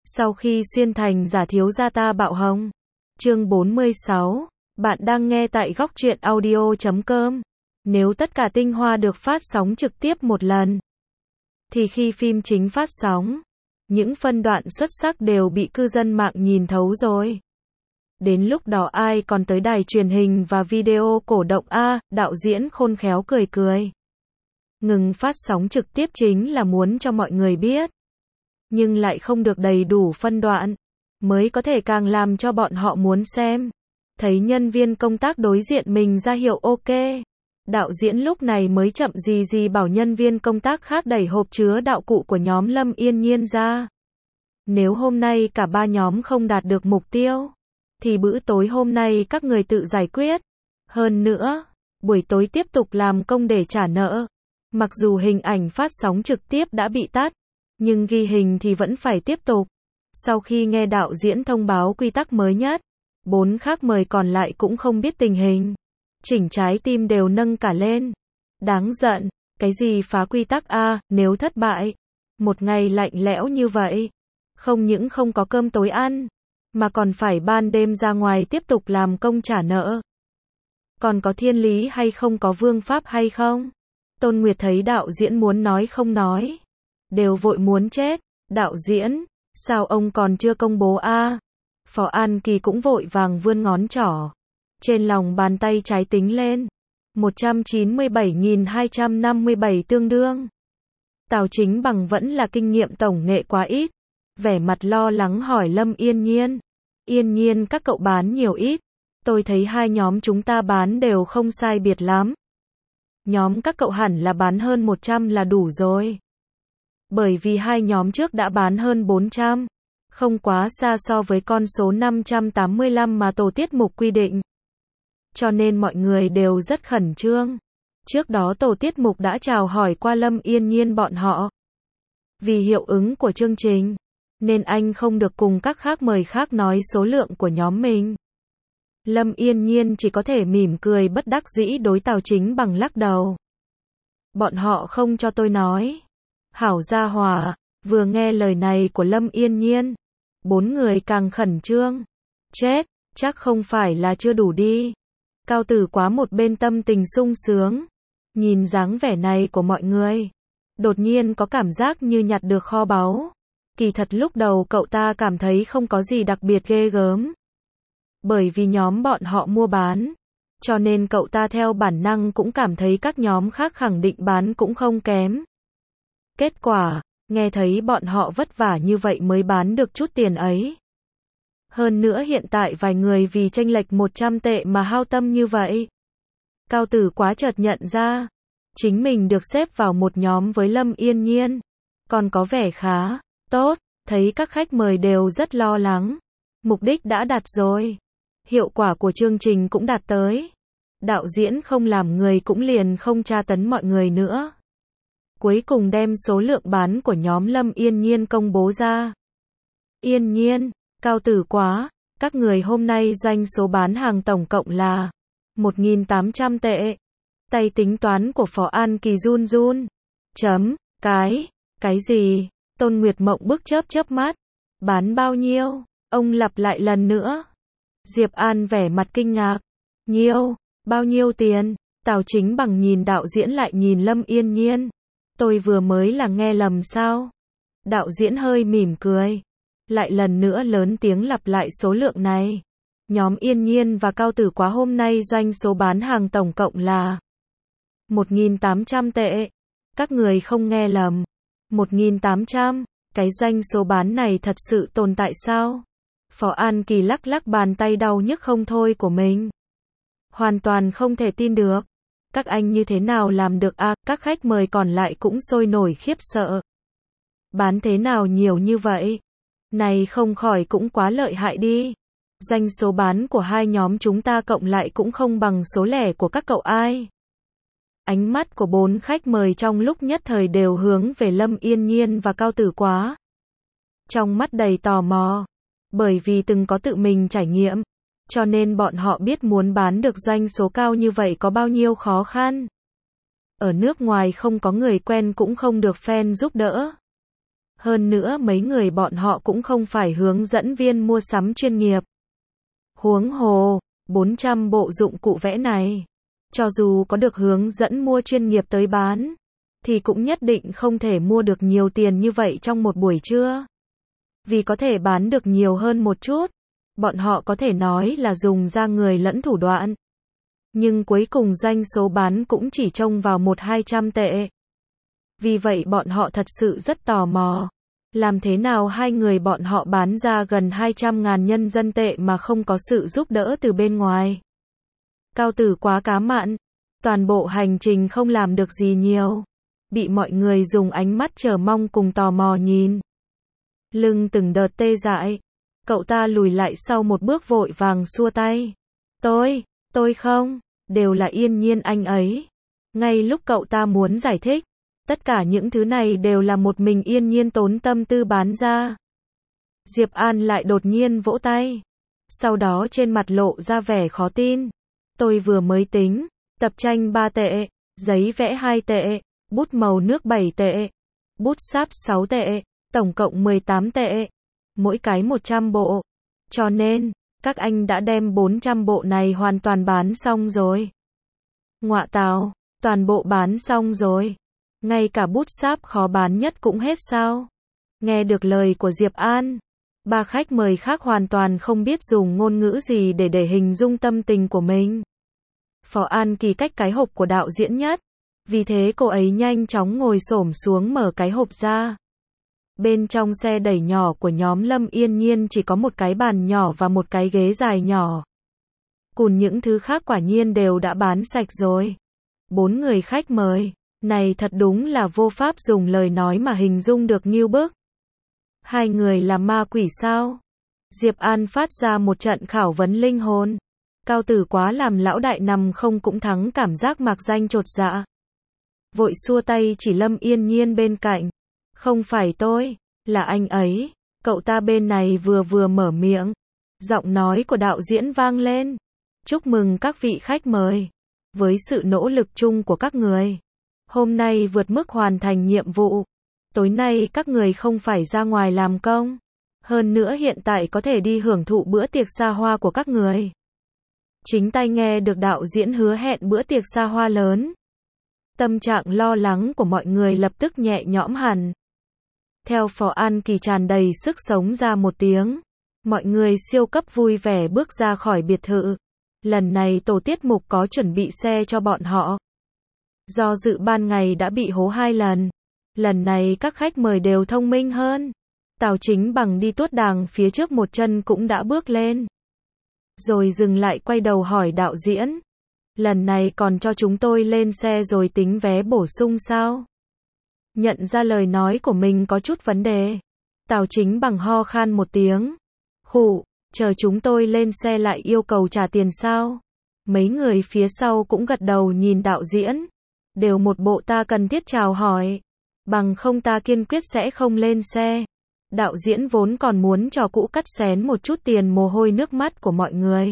Sau khi xuyên thành giả thiếu gia ta bạo hồng. Chương 46. Bạn đang nghe tại góc truyện audio.com. Nếu tất cả tinh hoa được phát sóng trực tiếp một lần, thì khi phim chính phát sóng, những phân đoạn xuất sắc đều bị cư dân mạng nhìn thấu rồi. Đến lúc đó ai còn tới đài truyền hình và video cổ động a, đạo diễn khôn khéo cười cười. Ngừng phát sóng trực tiếp chính là muốn cho mọi người biết, nhưng lại không được đầy đủ phân đoạn, mới có thể càng làm cho bọn họ muốn xem. Thấy nhân viên công tác đối diện mình ra hiệu ok, đạo diễn lúc này mới chậm gì bảo nhân viên công tác khác đẩy hộp chứa đạo cụ của nhóm Lâm Yên Nhiên ra. Nếu hôm nay cả ba nhóm không đạt được mục tiêu, thì bữa tối hôm nay các người tự giải quyết. Hơn nữa, buổi tối tiếp tục làm công để trả nợ. Mặc dù hình ảnh phát sóng trực tiếp đã bị tắt, nhưng ghi hình thì vẫn phải tiếp tục. Sau khi nghe đạo diễn thông báo quy tắc mới nhất, 4 khách mời còn lại cũng không biết tình hình. Chỉnh trái tim đều nâng cả lên. Đáng giận, cái gì phá quy tắc a, nếu thất bại, một ngày lạnh lẽo như vậy, không những không có cơm tối ăn, mà còn phải ban đêm ra ngoài tiếp tục làm công trả nợ. Còn có thiên lý hay không, có vương pháp hay không? Tôn Nguyệt thấy đạo diễn muốn nói không nói, đều vội muốn chết. Đạo diễn, sao ông còn chưa công bố a? Phó An Kỳ cũng vội vàng vươn ngón trỏ trên lòng bàn tay trái tính lên. 197.257 tương đương. Tào Chính Bằng vẫn là kinh nghiệm tổng nghệ quá ít, vẻ mặt lo lắng hỏi Lâm Yên Nhiên. Yên Nhiên, các cậu bán nhiều ít? Tôi thấy hai nhóm chúng ta bán đều không sai biệt lắm. Nhóm các cậu hẳn là bán hơn 100 là đủ rồi. Bởi vì hai nhóm trước đã bán hơn 400, không quá xa so với con số 585 mà tổ tiết mục quy định. Cho nên mọi người đều rất khẩn trương. Trước đó tổ tiết mục đã chào hỏi qua Lâm Yên Nhiên bọn họ. Vì hiệu ứng của chương trình, nên anh không được cùng các khách mời khác nói số lượng của nhóm mình. Lâm Yên Nhiên chỉ có thể mỉm cười bất đắc dĩ đối Tào Chính Bằng lắc đầu. Bọn họ không cho tôi nói. Hảo gia hỏa, vừa nghe lời này của Lâm Yên Nhiên, 4 người càng khẩn trương. Chết, chắc không phải là chưa đủ đi. Cao Tử Quá một bên tâm tình sung sướng, nhìn dáng vẻ này của mọi người, đột nhiên có cảm giác như nhặt được kho báu. Kỳ thật lúc đầu cậu ta cảm thấy không có gì đặc biệt ghê gớm. Bởi vì nhóm bọn họ mua bán, cho nên cậu ta theo bản năng cũng cảm thấy các nhóm khác khẳng định bán cũng không kém. Kết quả, nghe thấy bọn họ vất vả như vậy mới bán được chút tiền ấy. Hơn nữa hiện tại vài người vì chênh lệch 100 tệ mà hao tâm như vậy. Cao Tử Quá chợt nhận ra, chính mình được xếp vào một nhóm với Lâm Yên Nhiên, còn có vẻ khá tốt. Thấy các khách mời đều rất lo lắng, mục đích đã đạt rồi, hiệu quả của chương trình cũng đạt tới. Đạo diễn không làm người cũng liền không tra tấn mọi người nữa. Cuối cùng đem số lượng bán của nhóm Lâm Yên Nhiên công bố ra. Yên Nhiên, Cao Tử Quá, các người hôm nay doanh số bán hàng tổng cộng là 1.800 tệ. Tay tính toán của Phó An Kỳ run run. Cái gì? Tôn Nguyệt Mộng bức chớp mắt. Bán bao nhiêu? Ông lặp lại lần nữa. Diệp An vẻ mặt kinh ngạc. Bao nhiêu tiền? Tào Chính Bằng nhìn đạo diễn lại nhìn Lâm Yên Nhiên. Tôi vừa mới là nghe lầm sao? Đạo diễn hơi mỉm cười, lại lần nữa lớn tiếng lặp lại số lượng này. Nhóm Yên Nhiên và Cao Tử Quá hôm nay doanh số bán hàng tổng cộng là 1.800 tệ. Các người không nghe lầm. 1.800, cái doanh số bán này thật sự tồn tại sao? Phó An Kỳ lắc bàn tay đau nhức không thôi của mình. Hoàn toàn không thể tin được. Các anh như thế nào làm được a? Các khách mời còn lại cũng sôi nổi khiếp sợ. Bán thế nào nhiều như vậy? Này không khỏi cũng quá lợi hại đi. Doanh số bán của hai nhóm chúng ta cộng lại cũng không bằng số lẻ của các cậu ai. Ánh mắt của 4 khách mời trong lúc nhất thời đều hướng về Lâm Yên Nhiên và Cao Tử Quá. Trong mắt đầy tò mò, bởi vì từng có tự mình trải nghiệm, cho nên bọn họ biết muốn bán được doanh số cao như vậy có bao nhiêu khó khăn. Ở nước ngoài không có người quen cũng không được fan giúp đỡ. Hơn nữa mấy người bọn họ cũng không phải hướng dẫn viên mua sắm chuyên nghiệp. Huống hồ, 400 bộ dụng cụ vẽ này, cho dù có được hướng dẫn mua chuyên nghiệp tới bán, thì cũng nhất định không thể mua được nhiều tiền như vậy trong một buổi trưa. Vì có thể bán được nhiều hơn một chút, bọn họ có thể nói là dùng ra người lẫn thủ đoạn. Nhưng cuối cùng doanh số bán cũng chỉ trông vào 100-200 tệ. Vì vậy bọn họ thật sự rất tò mò. Làm thế nào hai người bọn họ bán ra gần 200.000 nhân dân tệ mà không có sự giúp đỡ từ bên ngoài. Cao Tử quá cá mặn. Toàn bộ hành trình không làm được gì nhiều. Bị mọi người dùng ánh mắt chờ mong cùng tò mò nhìn. Lưng từng đợt tê dại. Cậu ta lùi lại sau một bước vội vàng xua tay. Tôi không, đều là Yên Nhiên anh ấy. Ngay lúc cậu ta muốn giải thích, tất cả những thứ này đều là một mình Yên Nhiên tốn tâm tư bán ra. Diệp An lại đột nhiên vỗ tay. Sau đó trên mặt lộ ra vẻ khó tin. Tôi vừa mới tính, tập tranh 3 tệ, giấy vẽ 2 tệ, bút màu nước 7 tệ, bút sáp 6 tệ, tổng cộng 18 tệ. Mỗi cái 100 bộ. Cho nên, các anh đã đem 400 bộ này hoàn toàn bán xong rồi. Ngọa tào, toàn bộ bán xong rồi. Ngay cả bút sáp khó bán nhất cũng hết sao? Nghe được lời của Diệp An, ba khách mời khác hoàn toàn không biết dùng ngôn ngữ gì để hình dung tâm tình của mình. Phó An Kỳ cách cái hộp của đạo diễn nhất, vì thế cô ấy nhanh chóng ngồi xổm xuống mở cái hộp ra. Bên trong xe đẩy nhỏ của nhóm Lâm Yên Nhiên chỉ có một cái bàn nhỏ và một cái ghế dài nhỏ. Còn những thứ khác quả nhiên đều đã bán sạch rồi. 4 người khách mời, này thật đúng là vô pháp dùng lời nói mà hình dung được như bức. Hai người là ma quỷ sao? Diệp An phát ra một trận khảo vấn linh hồn. Cao Tử quá làm lão đại nằm không cũng thắng cảm giác mạc danh chột dạ. Vội xua tay chỉ Lâm Yên Nhiên bên cạnh. Không phải tôi, là anh ấy. Cậu ta bên này vừa mở miệng. Giọng nói của đạo diễn vang lên. Chúc mừng các vị khách mời. Với sự nỗ lực chung của các người, hôm nay vượt mức hoàn thành nhiệm vụ. Tối nay các người không phải ra ngoài làm công. Hơn nữa hiện tại có thể đi hưởng thụ bữa tiệc xa hoa của các người. Chính tai nghe được đạo diễn hứa hẹn bữa tiệc xa hoa lớn. Tâm trạng lo lắng của mọi người lập tức nhẹ nhõm hẳn. Theo Phó An Kỳ tràn đầy sức sống ra một tiếng. Mọi người siêu cấp vui vẻ bước ra khỏi biệt thự. Lần này tổ tiết mục có chuẩn bị xe cho bọn họ. Do dự ban ngày đã bị hố 2 lần. Lần này các khách mời đều thông minh hơn. Tào Chính Bằng đi tuốt đàng phía trước một chân cũng đã bước lên. Rồi dừng lại quay đầu hỏi đạo diễn. Lần này còn cho chúng tôi lên xe rồi tính vé bổ sung sao? Nhận ra lời nói của mình có chút vấn đề. Tào Chính Bằng ho khan một tiếng. Khụ, chờ chúng tôi lên xe lại yêu cầu trả tiền sao? Mấy người phía sau cũng gật đầu nhìn đạo diễn. Đều một bộ ta cần thiết chào hỏi. Bằng không ta kiên quyết sẽ không lên xe. Đạo diễn vốn còn muốn trò cũ cắt xén một chút tiền mồ hôi nước mắt của mọi người.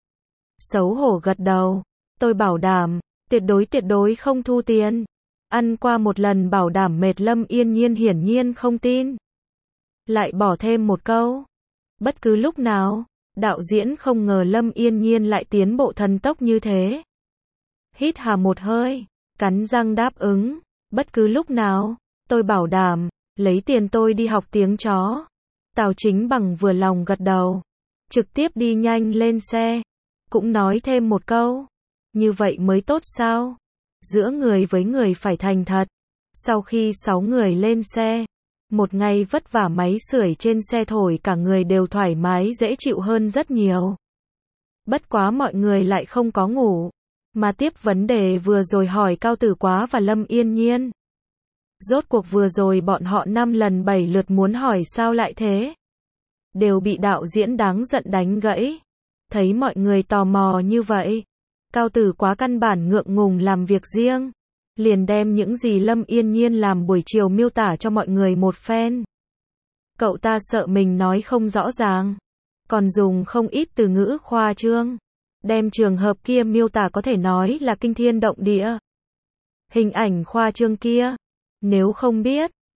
Xấu hổ gật đầu. Tôi bảo đảm, tuyệt đối không thu tiền. Ăn qua một lần bảo đảm mệt Lâm Yên Nhiên hiển nhiên không tin. Lại bỏ thêm một câu. Bất cứ lúc nào, đạo diễn không ngờ Lâm Yên Nhiên lại tiến bộ thần tốc như thế. Hít hà một hơi, cắn răng đáp ứng. Bất cứ lúc nào, tôi bảo đảm, lấy tiền tôi đi học tiếng chó. Tào Chính Bằng vừa lòng gật đầu. Trực tiếp đi nhanh lên xe. Cũng nói thêm một câu. Như vậy mới tốt sao? Giữa người với người phải thành thật. Sau khi 6 người lên xe, một ngày vất vả máy sưởi trên xe thổi cả người đều thoải mái dễ chịu hơn rất nhiều. Bất quá mọi người lại không có ngủ, mà tiếp vấn đề vừa rồi hỏi Cao Tử Quá và Lâm Yên Nhiên. Rốt cuộc vừa rồi bọn họ 5 lần 7 lượt muốn hỏi sao lại thế? Đều bị đạo diễn đáng giận đánh gãy. Thấy mọi người tò mò như vậy, Cao Tử Quá căn bản ngượng ngùng làm việc riêng. Liền đem những gì Lâm Yên Nhiên làm buổi chiều miêu tả cho mọi người một phen. Cậu ta sợ mình nói không rõ ràng, còn dùng không ít từ ngữ khoa trương. Đem trường hợp kia miêu tả có thể nói là kinh thiên động địa. Hình ảnh khoa trương kia, nếu không biết,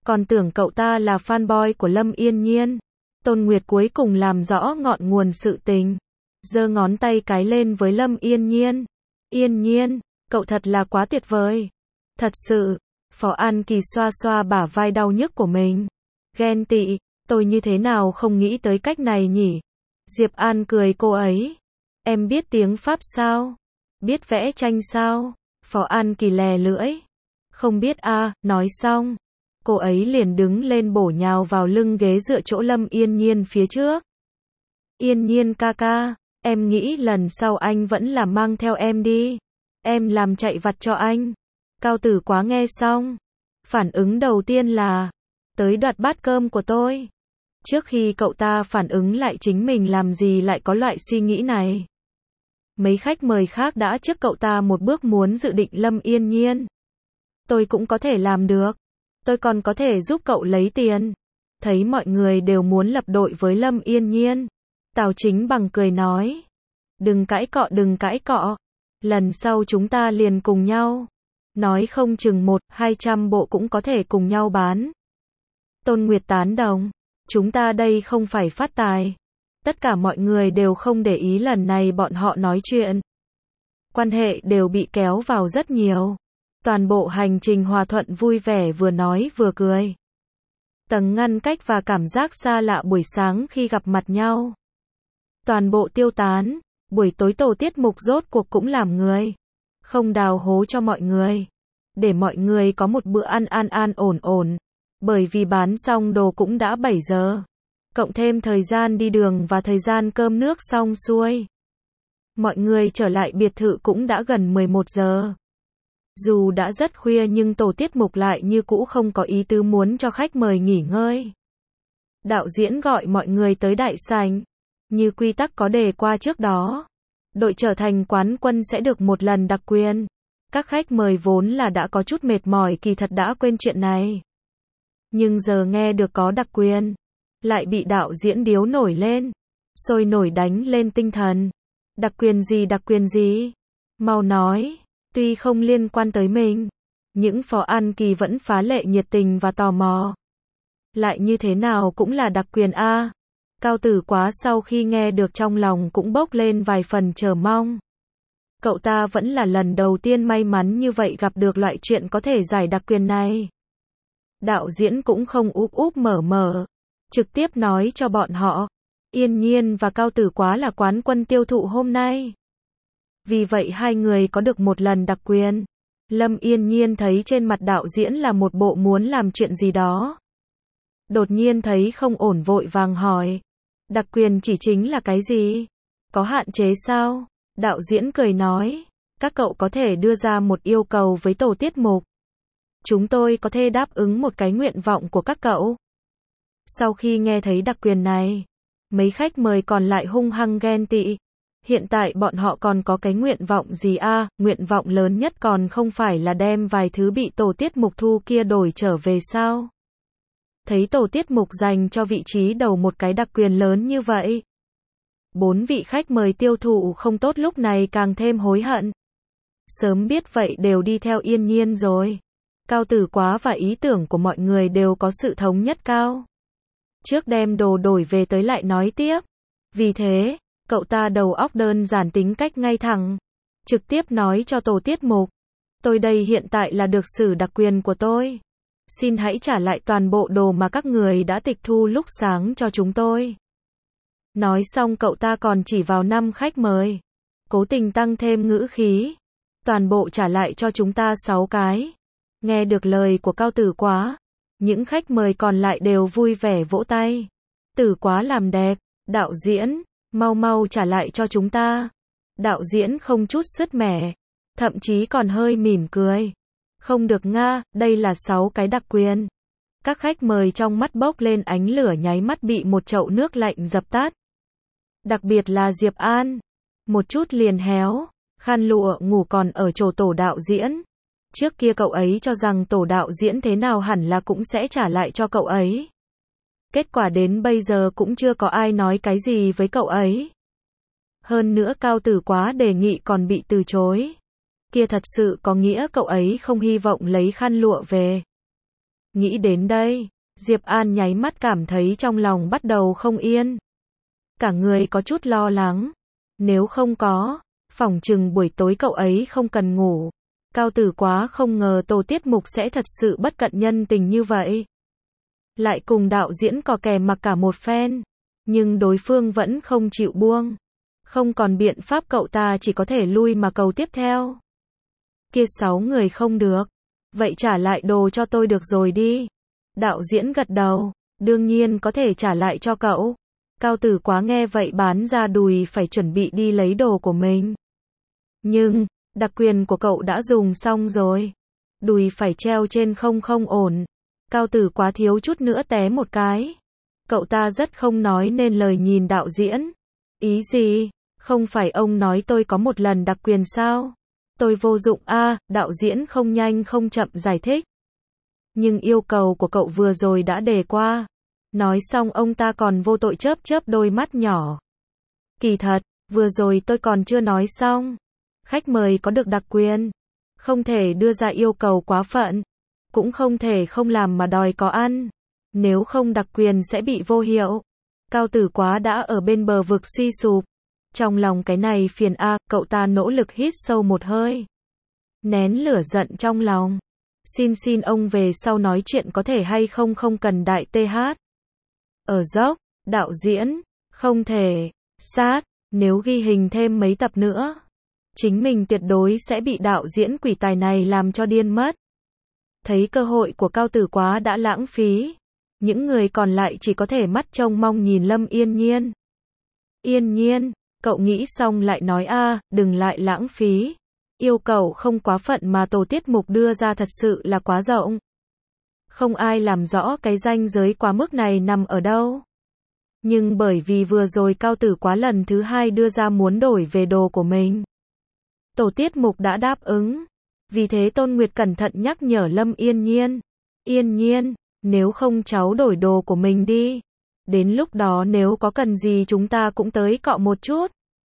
Còn tưởng cậu ta là fanboy của Lâm Yên Nhiên. Tôn Nguyệt cuối cùng làm rõ ngọn nguồn sự tình. Giơ ngón tay cái lên với Lâm Yên Nhiên. Yên Nhiên, cậu thật là quá tuyệt vời. Thật sự. Phó An Kỳ xoa xoa bả vai đau nhức của mình. Ghen tị, tôi như thế nào không nghĩ tới cách này nhỉ? Diệp An cười cô ấy. Em biết tiếng Pháp sao? Biết vẽ tranh sao? Phó An Kỳ lè lưỡi. Không biết a, nói xong. Cô ấy liền đứng lên bổ nhào vào lưng ghế dựa chỗ Lâm Yên Nhiên phía trước. Yên Nhiên ca ca, em nghĩ lần sau anh vẫn là mang theo em đi. Em làm chạy vặt cho anh. Cao Tử Quá nghe xong. Phản ứng đầu tiên là, tới đoạt bát cơm của tôi. Trước khi cậu ta phản ứng lại chính mình làm gì lại có loại suy nghĩ này. Mấy khách mời khác đã trước cậu ta một bước muốn dự định Lâm Yên Nhiên. Tôi cũng có thể làm được. Tôi còn có thể giúp cậu lấy tiền. Thấy mọi người đều muốn lập đội với Lâm Yên Nhiên. Tào Chính Bằng cười nói. Đừng cãi cọ, đừng cãi cọ. Lần sau chúng ta liền cùng nhau. Nói không chừng 100-200 bộ cũng có thể cùng nhau bán. Tôn Nguyệt tán đồng. Chúng ta đây không phải phát tài. Tất cả mọi người đều không để ý lần này bọn họ nói chuyện. Quan hệ đều bị kéo vào rất nhiều. Toàn bộ hành trình hòa thuận vui vẻ vừa nói vừa cười. Tầng ngăn cách và cảm giác xa lạ buổi sáng khi gặp mặt nhau. Toàn bộ tiêu tán. Buổi tối tổ tiết mục rốt cuộc cũng làm người. Không đào hố cho mọi người. Để mọi người có một bữa ăn an ổn. Bởi vì bán xong đồ cũng đã 7 giờ. Cộng thêm thời gian đi đường và thời gian cơm nước xong xuôi. Mọi người trở lại biệt thự cũng đã gần 11 giờ. Dù đã rất khuya nhưng tổ tiết mục lại như cũ không có ý tứ muốn cho khách mời nghỉ ngơi. Đạo diễn gọi mọi người tới đại sảnh. Như quy tắc có đề qua trước đó. Đội trở thành quán quân sẽ được một lần đặc quyền. Các khách mời vốn là đã có chút mệt mỏi kỳ thật đã quên chuyện này. Nhưng giờ nghe được có đặc quyền. Lại bị đạo diễn điếu nổi lên. Sôi nổi đánh lên tinh thần. Đặc quyền gì? Mau nói. Tuy không liên quan tới mình. Những Phó An Kỳ vẫn phá lệ nhiệt tình và tò mò. Lại như thế nào cũng là đặc quyền a. Cao Tử Quá sau khi nghe được trong lòng cũng bốc lên vài phần chờ mong. Cậu ta vẫn là lần đầu tiên may mắn như vậy gặp được loại chuyện có thể giải đặc quyền này. Đạo diễn cũng không úp mở. Trực tiếp nói cho bọn họ. Yên Nhiên và Cao Tử Quá là quán quân tiêu thụ hôm nay. Vì vậy hai người có được một lần đặc quyền. Lâm Yên Nhiên thấy trên mặt đạo diễn là một bộ muốn làm chuyện gì đó. Đột nhiên thấy không ổn vội vàng hỏi. Đặc quyền chỉ chính là cái gì? Có hạn chế sao? Đạo diễn cười nói. Các cậu có thể đưa ra một yêu cầu với tổ tiết mục. Chúng tôi có thể đáp ứng một cái nguyện vọng của các cậu. Sau khi nghe thấy đặc quyền này, mấy khách mời còn lại hung hăng ghen tị. Hiện tại bọn họ còn có cái nguyện vọng gì a? Nguyện vọng lớn nhất còn không phải là đem vài thứ bị tổ tiết mục thu kia đổi trở về sao? Thấy tổ tiết mục dành cho vị trí đầu một cái đặc quyền lớn như vậy. 4 vị khách mời tiêu thụ không tốt lúc này càng thêm hối hận. Sớm biết vậy đều đi theo Yên Nhiên rồi. Cao Tử Quá và ý tưởng của mọi người đều có sự thống nhất cao. Trước đem đồ đổi về tới lại nói tiếp. Vì thế, cậu ta đầu óc đơn giản tính cách ngay thẳng. Trực tiếp nói cho tổ tiết mục. Tôi đây hiện tại là được sử đặc quyền của tôi. Xin hãy trả lại toàn bộ đồ mà các người đã tịch thu lúc sáng cho chúng tôi. Nói xong cậu ta còn chỉ vào 5 khách mời. Cố tình tăng thêm ngữ khí. Toàn bộ trả lại cho chúng ta 6 cái. Nghe được lời của Cao Tử Quá. Những khách mời còn lại đều vui vẻ vỗ tay. Tử Quá làm đẹp. Đạo diễn, mau trả lại cho chúng ta. Đạo diễn không chút sứt mẻ. Thậm chí còn hơi mỉm cười. Không được nga, đây là 6 cái đặc quyền. Các khách mời trong mắt bốc lên ánh lửa nháy mắt bị một chậu nước lạnh dập tắt. Đặc biệt là Diệp An. Một chút liền héo. Khăn lụa ngủ còn ở chỗ tổ đạo diễn. Trước kia cậu ấy cho rằng tổ đạo diễn thế nào hẳn là cũng sẽ trả lại cho cậu ấy. Kết quả đến bây giờ cũng chưa có ai nói cái gì với cậu ấy. Hơn nữa Cao Tử Quá đề nghị còn bị từ chối. Kia thật sự có nghĩa cậu ấy không hy vọng lấy khăn lụa về. Nghĩ đến đây, Diệp An nháy mắt cảm thấy trong lòng bắt đầu không yên. Cả người có chút lo lắng. Nếu không có, phỏng chừng buổi tối cậu ấy không cần ngủ. Cao Tử Quá không ngờ Tô Tiết Mục sẽ thật sự bất cận nhân tình như vậy. Lại cùng đạo diễn cò kè mặc cả một phen. Nhưng đối phương vẫn không chịu buông. Không còn biện pháp, cậu ta chỉ có thể lui mà cầu tiếp theo. Kia 6 người không được. Vậy trả lại đồ cho tôi được rồi đi. Đạo diễn gật đầu. Đương nhiên có thể trả lại cho cậu. Cao Tử Quá nghe vậy bán ra đùi phải chuẩn bị đi lấy đồ của mình. Nhưng, đặc quyền của cậu đã dùng xong rồi. Đùi phải treo trên không ổn. Cao Tử Quá thiếu chút nữa té một cái. Cậu ta rất không nói nên lời nhìn đạo diễn. Ý gì? Không phải ông nói tôi có một lần đặc quyền sao? Tôi vô dụng a, đạo diễn không nhanh không chậm giải thích. Nhưng yêu cầu của cậu vừa rồi đã đề qua. Nói xong ông ta còn vô tội chớp đôi mắt nhỏ. Kỳ thật, vừa rồi tôi còn chưa nói xong. Khách mời có được đặc quyền. Không thể đưa ra yêu cầu quá phận. Cũng không thể không làm mà đòi có ăn. Nếu không đặc quyền sẽ bị vô hiệu. Cao Tử Quá đã ở bên bờ vực suy sụp. Trong lòng cái này phiền a, cậu ta nỗ lực hít sâu một hơi. Nén lửa giận trong lòng. Xin ông về sau nói chuyện có thể hay không cần đại TH. Ở dốc, đạo diễn, không thể, sát, nếu ghi hình thêm mấy tập nữa. Chính mình tuyệt đối sẽ bị đạo diễn quỷ tài này làm cho điên mất. Thấy cơ hội của Cao Tử Quá đã lãng phí. Những người còn lại chỉ có thể mắt trông mong nhìn Lâm Yên Nhiên. Yên Nhiên, cậu nghĩ xong lại nói a, đừng lại lãng phí. Yêu cầu không quá phận mà Tô Tiết Mục đưa ra thật sự là quá rộng. Không ai làm rõ cái ranh giới quá mức này nằm ở đâu. Nhưng bởi vì vừa rồi Cao Tử Quá lần thứ 2 đưa ra muốn đổi về đồ của mình. Tô Tiết Mục đã đáp ứng. Vì thế Tôn Nguyệt cẩn thận nhắc nhở Lâm Yên Nhiên. Yên Nhiên, nếu không cháu đổi đồ của mình đi. Đến lúc đó nếu có cần gì chúng ta cũng tới cọ một chút.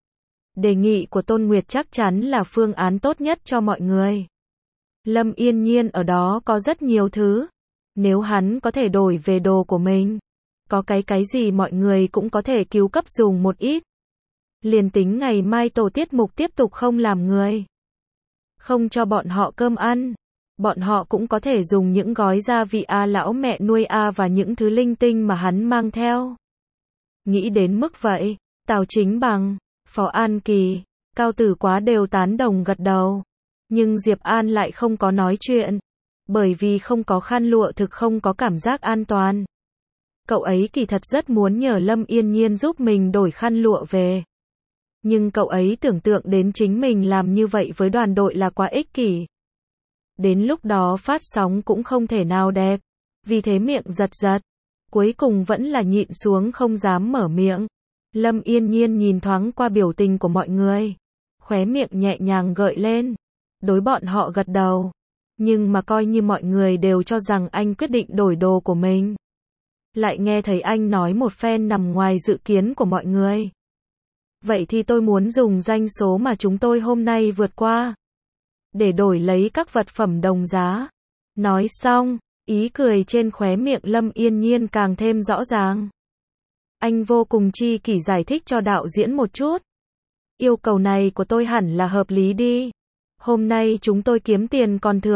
Đề nghị của Tôn Nguyệt chắc chắn là phương án tốt nhất cho mọi người. Lâm Yên Nhiên ở đó có rất nhiều thứ. Nếu hắn có thể đổi về đồ của mình, có cái gì mọi người cũng có thể cứu cấp dùng một ít. Liền tính ngày mai Tổ Tiết Mục tiếp tục không làm người, không cho bọn họ cơm ăn, bọn họ cũng có thể dùng những gói gia vị lão mẹ nuôi và những thứ linh tinh mà hắn mang theo. Nghĩ đến mức vậy, Tào Chính Bằng, Phó An Kỳ, Cao Tử Quá đều tán đồng gật đầu. Nhưng Diệp An lại không có nói chuyện. Bởi vì không có khăn lụa thực không có cảm giác an toàn. Cậu ấy kỳ thật rất muốn nhờ Lâm Yên Nhiên giúp mình đổi khăn lụa về. Nhưng cậu ấy tưởng tượng đến chính mình làm như vậy với đoàn đội là quá ích kỷ. Đến lúc đó phát sóng cũng không thể nào đẹp. Vì thế miệng giật. Cuối cùng vẫn là nhịn xuống không dám mở miệng. Lâm Yên Nhiên nhìn thoáng qua biểu tình của mọi người. Khóe miệng nhẹ nhàng gợi lên. Đối bọn họ gật đầu. Nhưng mà coi như mọi người đều cho rằng anh quyết định đổi đồ của mình. Lại nghe thấy anh nói một phen nằm ngoài dự kiến của mọi người. Vậy thì tôi muốn dùng doanh số mà chúng tôi hôm nay vượt qua. Để đổi lấy các vật phẩm đồng giá. Nói xong, ý cười trên khóe miệng Lâm Yên Nhiên càng thêm rõ ràng. Anh vô cùng chi kỷ giải thích cho đạo diễn một chút. Yêu cầu này của tôi hẳn là hợp lý đi. Hôm nay chúng tôi kiếm tiền còn thừa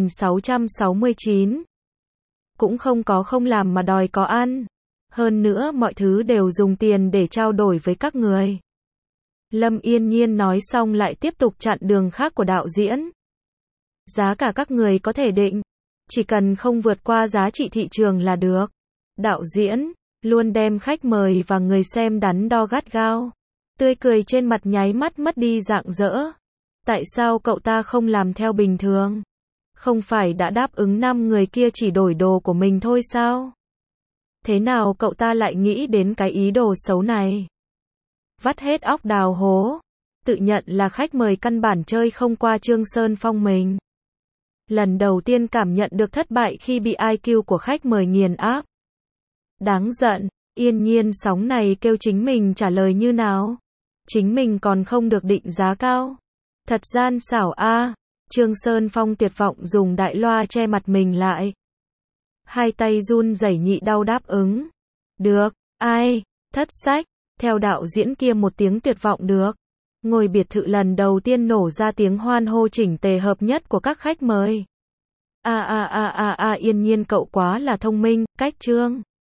1.669. Cũng không làm mà đòi có ăn. Hơn nữa mọi thứ đều dùng tiền để trao đổi với các người. Lâm Yên Nhiên nói xong lại tiếp tục chặn đường khác của đạo diễn. Giá cả các người có thể định. Chỉ cần không vượt qua giá trị thị trường là được. Đạo diễn luôn đem khách mời và người xem đắn đo gắt gao. Tươi cười trên mặt nháy mắt mất đi rạng rỡ. Tại sao cậu ta không làm theo bình thường? Không phải đã đáp ứng 5 người kia chỉ đổi đồ của mình thôi sao? Thế nào cậu ta lại nghĩ đến cái ý đồ xấu này? Vắt hết óc đào hố. Tự nhận là khách mời căn bản chơi không qua Trương Sơn Phong mình. Lần đầu tiên cảm nhận được thất bại khi bị IQ của khách mời nghiền áp. Đáng giận, Yên Nhiên sóng này kêu chính mình trả lời như nào? Chính mình còn không được định giá cao. Thật gian xảo a. Trương Sơn Phong tuyệt vọng dùng đại loa che mặt mình lại. Hai tay run rẩy nhị đau đáp ứng. Được, ai, thất sách, theo đạo diễn kia một tiếng tuyệt vọng được. Ngôi biệt thự lần đầu tiên nổ ra tiếng hoan hô chỉnh tề hợp nhất của các khách mời. Yên nhiên cậu quá là thông minh, cách trương.